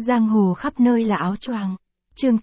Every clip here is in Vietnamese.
Giang hồ khắp nơi là áo choàng. Chương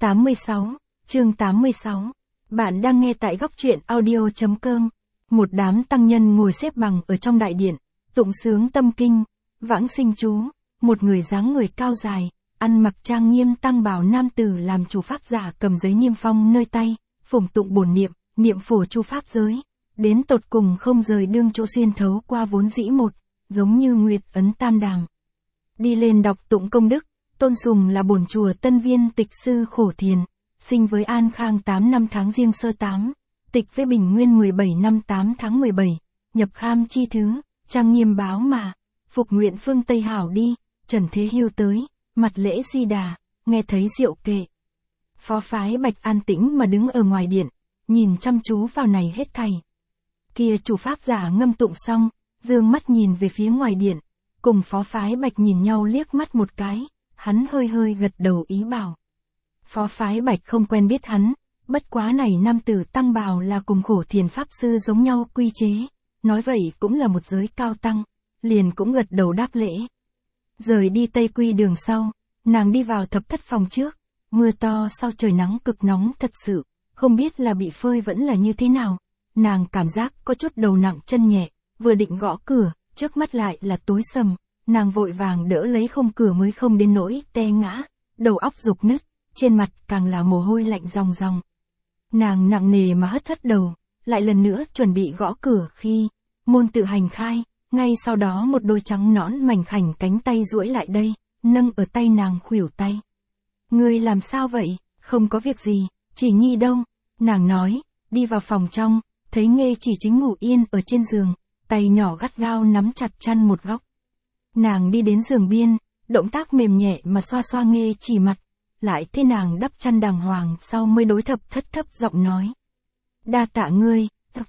86. Bạn đang nghe tại góc truyện audio.com. Một đám tăng nhân ngồi xếp bằng ở trong đại điện, tụng sướng tâm kinh, vãng sinh chú. Một người dáng người cao dài, ăn mặc trang nghiêm tăng bào nam tử làm chủ pháp giả cầm giấy niêm phong nơi tay, phụng tụng bổn niệm, niệm phổ chu pháp giới. Đến tột cùng không rời đương chỗ xuyên thấu qua vốn dĩ một, giống như nguyệt ấn tam đàng. Đi lên đọc tụng công đức, tôn sùng là bổn chùa Tân Viên tịch sư khổ thiền, sinh với An Khang 8 năm tháng Giêng sơ 8, tịch với Bình Nguyên 17 năm 8 tháng 17, nhập kham chi thứ, trang nghiêm báo mà, phục nguyện phương Tây hảo đi, trần thế hưu tới, mặt lễ di đà, nghe thấy diệu kệ. Phó phái Bạch an tĩnh mà đứng ở ngoài điện, nhìn chăm chú vào này hết thảy. Kia chủ pháp giả ngâm tụng xong, dương mắt nhìn về phía ngoài điện, cùng phó phái Bạch nhìn nhau liếc mắt một cái, hắn hơi hơi gật đầu ý bảo. Phó phái Bạch không quen biết hắn, bất quá này nam tử tăng bào là cùng khổ thiền pháp sư giống nhau quy chế, nói vậy cũng là một giới cao tăng, liền cũng gật đầu đáp lễ. Rời đi Tây Quy đường sau, nàng đi vào thập thất phòng trước, mưa to sau trời nắng cực nóng thật sự, không biết là bị phơi vẫn là như thế nào, nàng cảm giác có chút đầu nặng chân nhẹ, vừa định gõ cửa, trước mắt lại là tối sầm, nàng vội vàng đỡ lấy không cửa mới không đến nỗi té ngã, đầu óc rục nứt, trên mặt càng là mồ hôi lạnh ròng ròng. Nàng nặng nề mà hất đầu, lại lần nữa chuẩn bị gõ cửa khi môn tự hành khai, ngay sau đó một đôi trắng nõn mảnh khảnh cánh tay duỗi lại đây, nâng ở tay nàng khuỷu tay. Ngươi làm sao vậy? Không có việc gì, chỉ Nhi đâu, nàng nói, đi vào phòng trong, thấy Nghê Chỉ chính ngủ yên ở trên giường, tay nhỏ gắt gao nắm chặt chăn một góc. Nàng đi đến giường biên, động tác mềm nhẹ mà xoa xoa Nghê Chỉ mặt, lại thế nàng đắp chăn đàng hoàng sau mới đối thập thất thấp giọng nói. Đa tạ ngươi,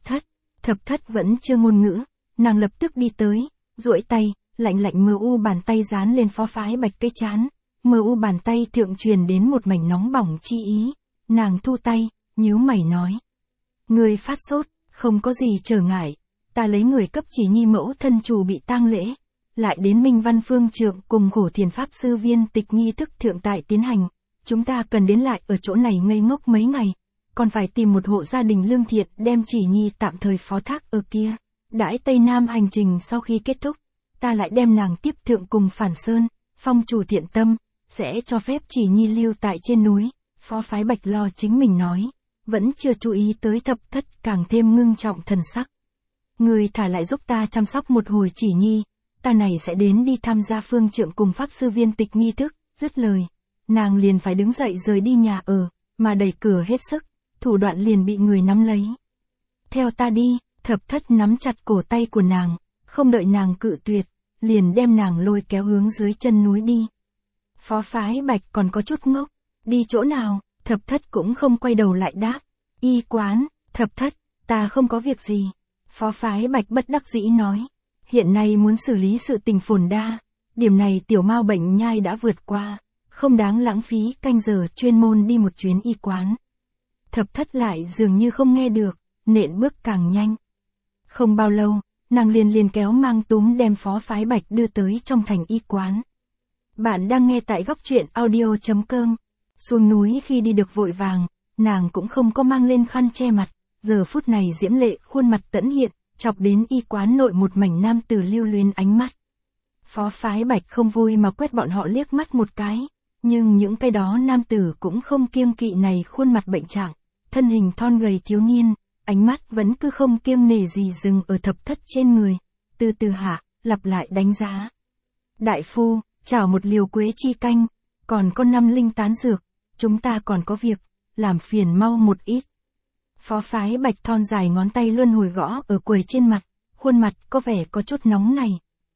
thập thất vẫn chưa ngôn ngữ, nàng lập tức đi tới, duỗi tay, lạnh lạnh mờ u bàn tay dán lên phó phái Bạch cái trán, mờ u bàn tay thượng truyền đến một mảnh nóng bỏng chi ý, nàng thu tay, nhíu mày nói. Ngươi phát sốt, không có gì trở ngại, ta lấy người cấp chỉ Nhi mẫu thân chủ bị tang lễ, lại đến Minh Văn Phương Trượng cùng khổ thiền pháp sư viên tịch nghi thức thượng tại tiến hành, chúng ta cần đến lại ở chỗ này ngây ngốc mấy ngày, còn phải tìm một hộ gia đình lương thiện đem chỉ Nhi tạm thời phó thác ở kia, đãi Tây Nam hành trình sau khi kết thúc, ta lại đem nàng tiếp thượng cùng Phản Sơn, phong chủ thiện tâm, sẽ cho phép chỉ Nhi lưu tại trên núi, phó phái Bạch lo chính mình nói, vẫn chưa chú ý tới thập thất càng thêm ngưng trọng thần sắc. Người thả lại giúp ta chăm sóc một hồi chỉ Nhi, ta này sẽ đến đi tham gia phương trượng cùng pháp sư viên tịch nghi thức, dứt lời. Nàng liền phải đứng dậy rời đi nhà ở, mà đẩy cửa hết sức, thủ đoạn liền bị người nắm lấy. Theo ta đi, thập thất nắm chặt cổ tay của nàng, không đợi nàng cự tuyệt, liền đem nàng lôi kéo hướng dưới chân núi đi. Phó phái Bạch còn có chút ngốc, đi chỗ nào, thập thất cũng không quay đầu lại đáp. Y quán, thập thất, ta không có việc gì. Phó phái Bạch bất đắc dĩ nói, hiện nay muốn xử lý sự tình phồn đa, điểm này tiểu mao bệnh nhai đã vượt qua, không đáng lãng phí canh giờ chuyên môn đi một chuyến y quán. Thập thất lại dường như không nghe được, nện bước càng nhanh. Không bao lâu, nàng liền kéo mang túm đem phó phái Bạch đưa tới trong thành y quán. Bạn đang nghe tại góc truyện audio.com. Xuống núi khi đi được vội vàng, nàng cũng không có mang lên khăn che mặt, giờ phút này diễm lệ khuôn mặt tẫn hiện, chọc đến y quán nội một mảnh nam tử lưu luyến ánh mắt. Phó phái Bạch không vui mà quét bọn họ liếc mắt một cái, nhưng những cái đó nam tử cũng không kiêng kỵ này khuôn mặt bệnh trạng, thân hình thon gầy thiếu niên, ánh mắt vẫn cứ không kiêng nể gì dừng ở thập thất trên người, từ từ hạ, lặp lại đánh giá. Đại phu, chảo một liều quế chi canh, còn có 5 linh tán dược, chúng ta còn có việc, làm phiền mau một ít. Phó phái Bạch thon dài ngón tay luân hồi gõ ở quầy trên mặt, khuôn mặt có vẻ có chút nóng này.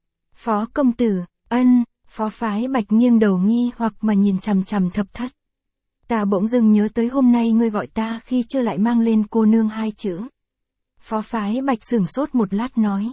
Phó công tử, phó phái Bạch nghiêng đầu nghi hoặc mà nhìn chằm chằm thập thất. Ta bỗng dưng nhớ tới hôm nay ngươi gọi ta khi chưa lại mang lên cô nương 2 chữ. Phó phái Bạch sửng sốt một lát nói,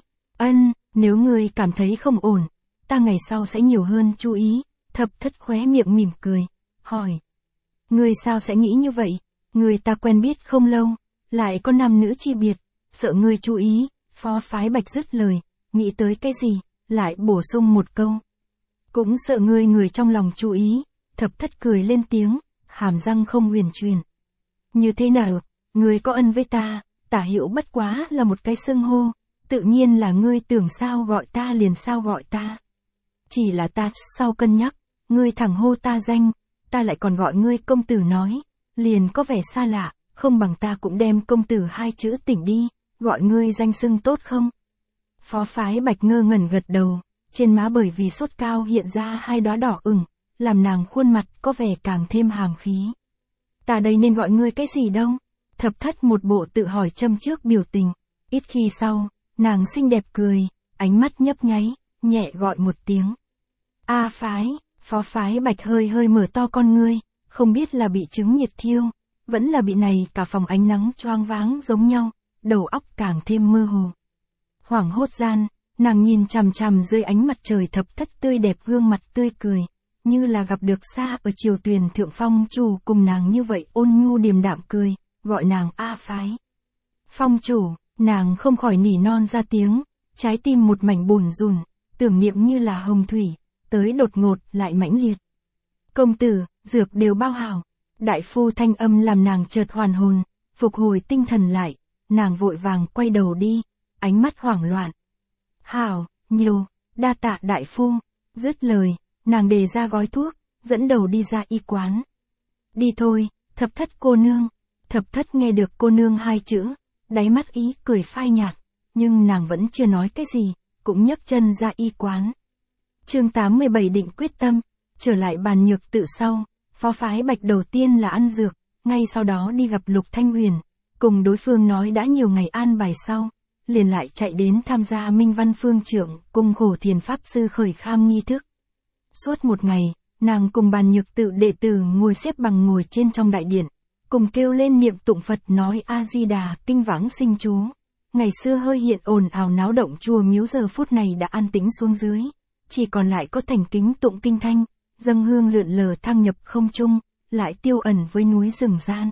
nếu ngươi cảm thấy không ổn, ta ngày sau sẽ nhiều hơn chú ý. Thập thất khóe miệng mỉm cười, hỏi. Ngươi sao sẽ nghĩ như vậy? Người ta quen biết không lâu, lại có nam nữ chi biệt, sợ ngươi chú ý. Phó phái Bạch dứt lời, nghĩ tới cái gì, lại bổ sung một câu. Cũng sợ ngươi người trong lòng chú ý, Thập Thất cười lên tiếng, hàm răng không huyền chuyển. Như thế nào, ngươi có ân với ta, Tả Hữu bất quá là một cái xưng hô, tự nhiên là ngươi tưởng sao gọi ta liền sao gọi ta. Chỉ là ta sau cân nhắc, ngươi thẳng hô ta danh, ta lại còn gọi ngươi công tử nói, liền có vẻ xa lạ, không bằng ta cũng đem công tử hai chữ tỉnh đi, gọi ngươi danh xưng tốt không? Phó Phái Bạch ngơ ngẩn gật đầu, trên má bởi vì sốt cao hiện ra hai đóa đỏ ửng, làm nàng khuôn mặt có vẻ càng thêm hàm khí. Ta đây nên gọi ngươi cái gì đâu? Thập Thất một bộ tự hỏi châm trước biểu tình, ít khi sau, nàng xinh đẹp cười, ánh mắt nhấp nháy, nhẹ gọi một tiếng. A Phái, Phó Phái Bạch hơi hơi mở to con ngươi, không biết là bị chứng nhiệt thiêu, vẫn là bị này cả phòng ánh nắng choáng váng giống nhau, đầu óc càng thêm mơ hồ. Hoảng hốt gian, nàng nhìn chằm chằm dưới ánh mặt trời Thập Thất tươi đẹp gương mặt tươi cười, như là gặp được xa ở chiều tuyền thượng phong chủ cùng nàng như vậy ôn nhu điềm đạm cười, gọi nàng A Phái. Phong chủ, nàng không khỏi nỉ non ra tiếng, trái tim một mảnh bùn rùn, tưởng niệm như là hồng thủy, tới đột ngột lại mãnh liệt. Công tử, dược đều bao hảo. Đại phu thanh âm làm nàng chợt hoàn hồn, phục hồi tinh thần lại, nàng vội vàng quay đầu đi, ánh mắt hoảng loạn. Hảo, nhiều, đa tạ đại phu. Dứt lời, nàng đề ra gói thuốc, dẫn đầu đi ra y quán. Đi thôi, Thập Thất cô nương. Thập Thất nghe được cô nương hai chữ, đáy mắt ý cười phai nhạt, nhưng nàng vẫn chưa nói cái gì, cũng nhấc chân ra y quán. Chương 87 định quyết tâm, trở lại Bàn Nhược Tự sau, Phó Phái Bạch đầu tiên là ăn dược, ngay sau đó đi gặp Lục Thanh Huyền, cùng đối phương nói đã nhiều ngày an bài sau, liền lại chạy đến tham gia Minh Văn Phương Trưởng cùng Khổ Thiền Pháp Sư khởi kham nghi thức. Suốt một ngày, nàng cùng Bàn Nhược Tự đệ tử ngồi xếp bằng ngồi trên trong đại điện, cùng kêu lên niệm tụng Phật nói A-di-đà kinh vãng sinh chú. Ngày xưa hơi hiện ồn ào náo động chùa miếu giờ phút này đã an tĩnh xuống dưới, chỉ còn lại có thành kính tụng kinh thanh, dâng hương lượn lờ thăng nhập không trung, lại tiêu ẩn với núi rừng gian.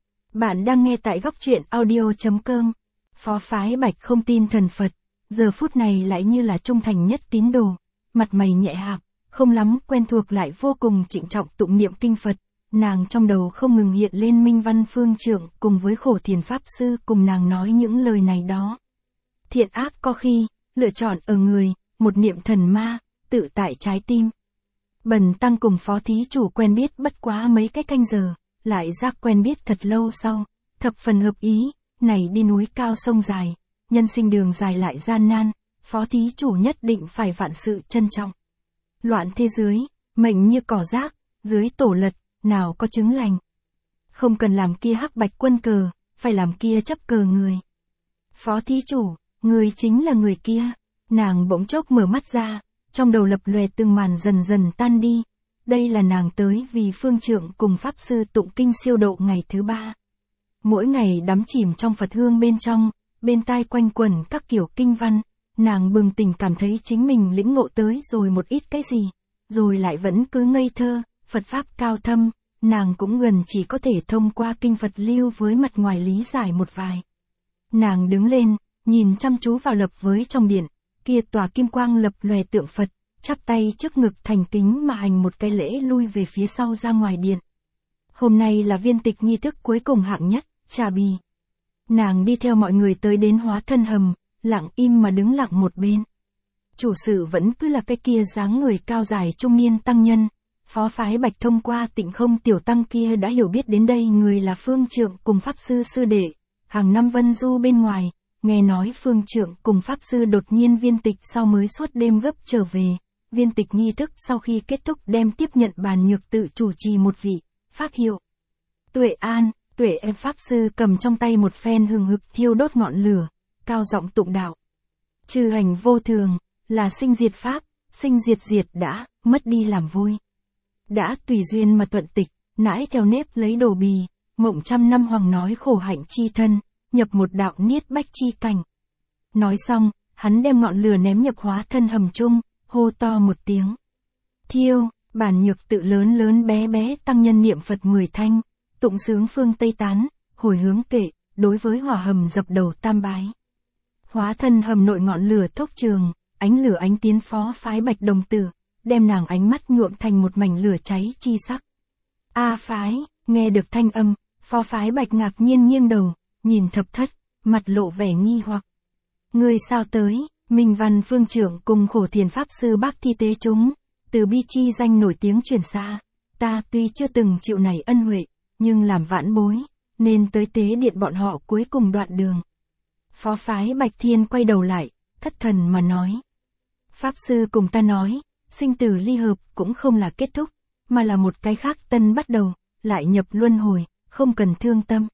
Bạn đang nghe tại góc truyện audio.com. Phó Phái Bạch không tin thần Phật, giờ phút này lại như là trung thành nhất tín đồ, mặt mày nhẹ hạc, không lắm quen thuộc lại vô cùng trịnh trọng tụng niệm kinh Phật. Nàng trong đầu không ngừng hiện lên Minh Văn Phương Trưởng cùng với Khổ Thiền Pháp Sư cùng nàng nói những lời này đó. Thiện ác có khi, lựa chọn ở người, một niệm thần ma, tự tại trái tim. Bần tăng cùng Phó Thí Chủ quen biết bất quá mấy cái canh giờ, lại giác quen biết thật lâu sau, thập phần hợp ý, này đi núi cao sông dài, nhân sinh đường dài lại gian nan, Phó Thí Chủ nhất định phải vạn sự trân trọng. Loạn thế dưới, mệnh như cỏ rác, dưới tổ lật, nào có chứng lành. Không cần làm kia hắc bạch quân cờ, phải làm kia chấp cờ người. Phó Thí Chủ, người chính là người kia. Nàng bỗng chốc mở mắt ra, trong đầu lập lòe từng màn dần dần tan đi. Đây là nàng tới vì Phương Trưởng cùng Pháp Sư tụng kinh siêu độ ngày thứ 3. Mỗi ngày đắm chìm trong Phật hương bên trong, bên tai quanh quẩn các kiểu kinh văn, nàng bừng tỉnh cảm thấy chính mình lĩnh ngộ tới rồi một ít cái gì, rồi lại vẫn cứ ngây thơ, Phật Pháp cao thâm, nàng cũng gần chỉ có thể thông qua kinh Phật lưu với mặt ngoài lý giải một vài. Nàng đứng lên, nhìn chăm chú vào lập với trong điện, kia tòa kim quang lập lòe tượng Phật, chắp tay trước ngực thành kính mà hành một cái lễ lui về phía sau ra ngoài điện. Hôm nay là viên tịch nghi thức cuối cùng hạng nhất, trà bì. Nàng đi theo mọi người tới đến Hóa Thân Hầm, lặng im mà đứng lặng một bên. Chủ sự vẫn cứ là cái kia dáng người cao dài trung niên tăng nhân. Phó Phái Bạch thông qua Tịnh Không tiểu tăng kia đã hiểu biết đến đây người là Phương Trưởng cùng Pháp Sư sư đệ, hàng năm vân du bên ngoài, nghe nói Phương Trưởng cùng Pháp Sư đột nhiên viên tịch sau mới suốt đêm gấp trở về, viên tịch nghi thức sau khi kết thúc đem tiếp nhận Bàn Nhược Tự chủ trì một vị, pháp hiệu. Tuệ An, Tuệ em Pháp Sư cầm trong tay một phen hừng hực thiêu đốt ngọn lửa, cao giọng tụng đạo. Trừ hành vô thường, là sinh diệt Pháp, sinh diệt diệt đã, mất đi làm vui. Đã tùy duyên mà thuận tịch, nãi theo nếp lấy đồ bì, mộng trăm năm hoàng nói khổ hạnh chi thân, nhập một đạo niết bách chi cảnh. Nói xong, hắn đem ngọn lửa ném nhập Hóa Thân Hầm chung, hô to một tiếng. Thiêu, Bàn Nhược Tự lớn lớn bé bé tăng nhân niệm Phật 10 thanh, tụng sướng phương Tây Tán, hồi hướng kệ, đối với hỏa hầm dập đầu tam bái. Hóa Thân Hầm nội ngọn lửa thốc trường, ánh lửa ánh tiến Phó Phái Bạch đồng tử, đem nàng ánh mắt nhuộm thành một mảnh lửa cháy chi sắc. A phái, nghe được thanh âm, phó phái Bạch ngạc nhiên nghiêng đầu, nhìn Thập Thất, mặt lộ vẻ nghi hoặc. Người sao tới, Minh Văn Phương trưởng cùng Khổ Thiền Pháp Sư bác thi tế chúng, từ bi chi danh nổi tiếng truyền xa, ta tuy chưa từng chịu này ân huệ, nhưng làm vãn bối, nên tới tế điện bọn họ cuối cùng đoạn đường. Phó phái Bạch Thiên quay đầu lại, thất thần mà nói. Pháp Sư cùng ta nói, sinh tử ly hợp cũng không là kết thúc, mà là một cái khác tân bắt đầu, lại nhập luân hồi, không cần thương tâm.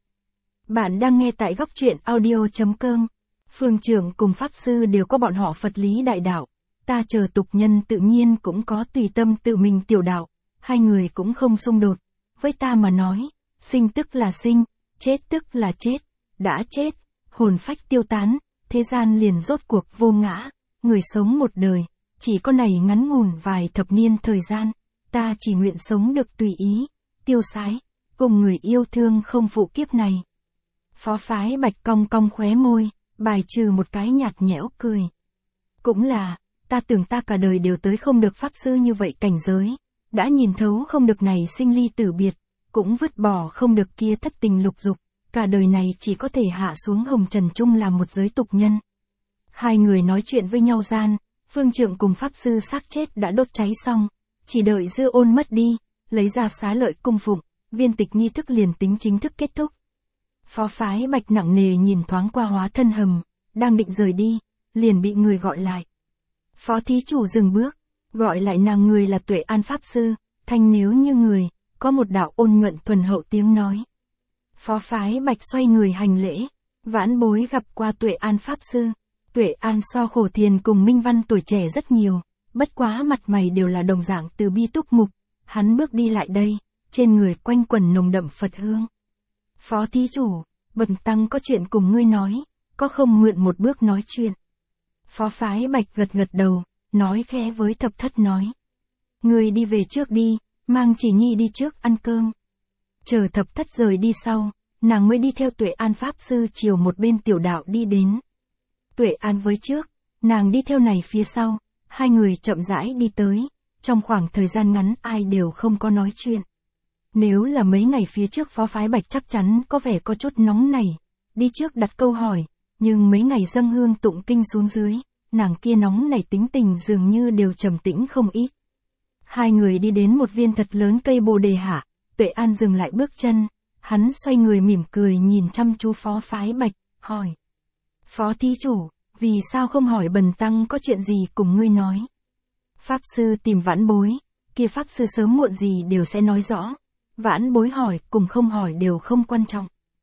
Bạn đang nghe tại góc truyện audio.com. Phương trưởng cùng Pháp Sư đều có bọn họ Phật lý đại đạo, ta chờ tục nhân tự nhiên cũng có tùy tâm tự mình tiểu đạo, hai người cũng không xung đột. Với ta mà nói, sinh tức là sinh, chết tức là chết, đã chết, hồn phách tiêu tán, thế gian liền rốt cuộc vô ngã, người sống một đời, chỉ có này ngắn ngủn vài thập niên thời gian, ta chỉ nguyện sống được tùy ý, tiêu sái, cùng người yêu thương không phụ kiếp này. Phó phái Bạch cong cong khóe môi, bài trừ một cái nhạt nhẽo cười. Cũng là, ta tưởng ta cả đời đều tới không được Pháp Sư như vậy cảnh giới, đã nhìn thấu không được này sinh ly tử biệt, cũng vứt bỏ không được kia thất tình lục dục, cả đời này chỉ có thể hạ xuống hồng trần chung làm một giới tục nhân. Hai người nói chuyện với nhau gian, Phương trưởng cùng Pháp Sư xác chết đã đốt cháy xong, chỉ đợi dư ôn mất đi, lấy ra xá lợi cung phụng, viên tịch nghi thức liền tính chính thức kết thúc. Phó phái Bạch nặng nề nhìn thoáng qua hóa thân hầm, đang định rời đi, liền bị người gọi lại. Phó thí chủ dừng bước, gọi lại nàng người là Tuệ An Pháp Sư, thanh nếu như người, có một đạo ôn nhuận thuần hậu tiếng nói. Phó phái Bạch xoay người hành lễ, vãn bối gặp qua Tuệ An Pháp Sư. Tuệ An so Khổ Thiền cùng Minh Văn tuổi trẻ rất nhiều, bất quá mặt mày đều là đồng dạng từ bi túc mục, hắn bước đi lại đây, trên người quanh quẩn nồng đậm Phật hương. Phó thí chủ, bần tăng có chuyện cùng ngươi nói, có không mượn một bước nói chuyện. Phó phái Bạch gật gật đầu, nói khẽ với Thập Thất nói. Ngươi đi về trước đi, mang Chỉ Nhi đi trước ăn cơm. Chờ Thập Thất rời đi sau, nàng mới đi theo Tuệ An Pháp Sư chiều một bên tiểu đạo đi đến. Tuệ An với trước, nàng đi theo này phía sau, hai người chậm rãi đi tới, trong khoảng thời gian ngắn ai đều không có nói chuyện. Nếu là mấy ngày phía trước phó phái Bạch chắc chắn có vẻ có chút nóng nảy, đi trước đặt câu hỏi, nhưng mấy ngày dâng hương tụng kinh xuống dưới, nàng kia nóng nảy tính tình dường như đều trầm tĩnh không ít. Hai người đi đến một viên thật lớn cây bồ đề hạ, Tuệ An dừng lại bước chân, hắn xoay người mỉm cười nhìn chăm chú phó phái Bạch, hỏi. Phó thí chủ, vì sao không hỏi bần tăng có chuyện gì cùng ngươi nói? Pháp Sư tìm vãn bối, kia Pháp Sư sớm muộn gì đều sẽ nói rõ. Vãn bối hỏi cùng không hỏi đều không quan trọng.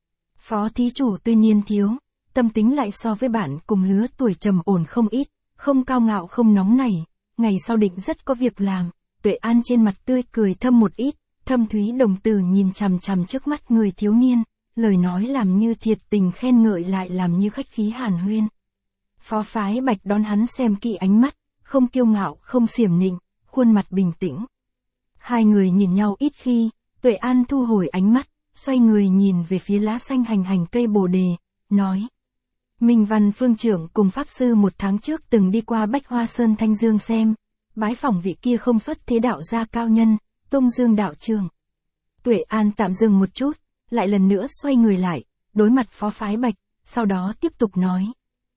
Phó thí chủ tuy niên thiếu, tâm tính lại so với bạn cùng lứa tuổi trầm ổn không ít, không cao ngạo không nóng nảy, ngày sau định rất có việc làm. Tuệ An trên mặt tươi cười thâm một ít, thâm thúy đồng tử nhìn chằm chằm trước mắt người thiếu niên, lời nói làm như thiệt tình khen ngợi lại làm như khách khí hàn huyên. Phó phái Bạch đón hắn xem kỹ ánh mắt, không kiêu ngạo không xiểm nịnh, khuôn mặt bình tĩnh. Hai người nhìn nhau ít khi, Tuệ An thu hồi ánh mắt, xoay người nhìn về phía lá xanh hành hành cây bồ đề, nói. Minh Văn Phương trưởng cùng Pháp Sư một tháng trước từng đi qua Bách Hoa Sơn Thanh Dương xem, bái phỏng vị kia không xuất thế đạo gia cao nhân, Tung Dương đạo trưởng. Tuệ An tạm dừng một chút, lại lần nữa xoay người lại, đối mặt phó phái Bạch, sau đó tiếp tục nói.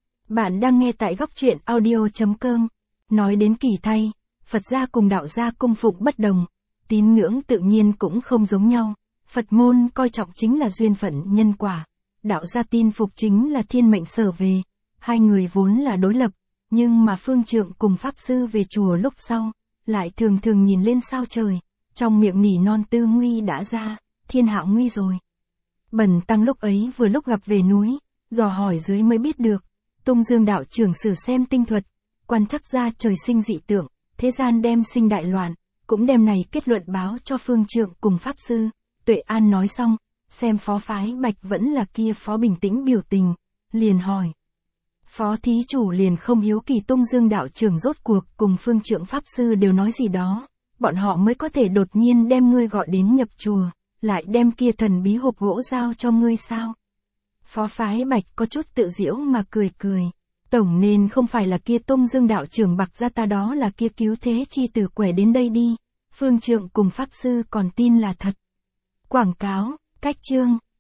Bạn đang nghe tại góc truyện audio.com. Nói đến kỳ thay, Phật gia cùng đạo gia cung phụng bất đồng, tín ngưỡng tự nhiên cũng không giống nhau. Phật môn coi trọng chính là duyên phận nhân quả, đạo gia tin phục chính là thiên mệnh sở về. Hai người vốn là đối lập, nhưng mà Phương trưởng cùng Pháp Sư về chùa lúc sau, lại thường thường nhìn lên sao trời, trong miệng nỉ non tư nguy đã ra, thiên hạ nguy rồi. Bần tăng lúc ấy vừa lúc gặp về núi, dò hỏi dưới mới biết được, Tung Dương đạo trưởng sử xem tinh thuật, quan chắc ra trời sinh dị tượng, thế gian đem sinh đại loạn, cũng đem này kết luận báo cho Phương trưởng cùng Pháp Sư. Tuệ An nói xong, xem phó phái Bạch vẫn là kia phó bình tĩnh biểu tình, liền hỏi. Phó thí chủ liền không hiếu kỳ Tung Dương đạo trưởng rốt cuộc cùng Phương trưởng Pháp Sư đều nói gì đó, bọn họ mới có thể đột nhiên đem ngươi gọi đến nhập chùa, lại đem kia thần bí hộp gỗ giao cho ngươi sao? Phó phái Bạch có chút tự giễu mà cười cười. Tổng nên không phải là kia Tung Dương đạo trưởng bạc ra ta, đó là kia cứu thế chi tử quẻ đến đây đi. Phương trưởng cùng Pháp Sư còn tin là thật. Quảng cáo, cách chương.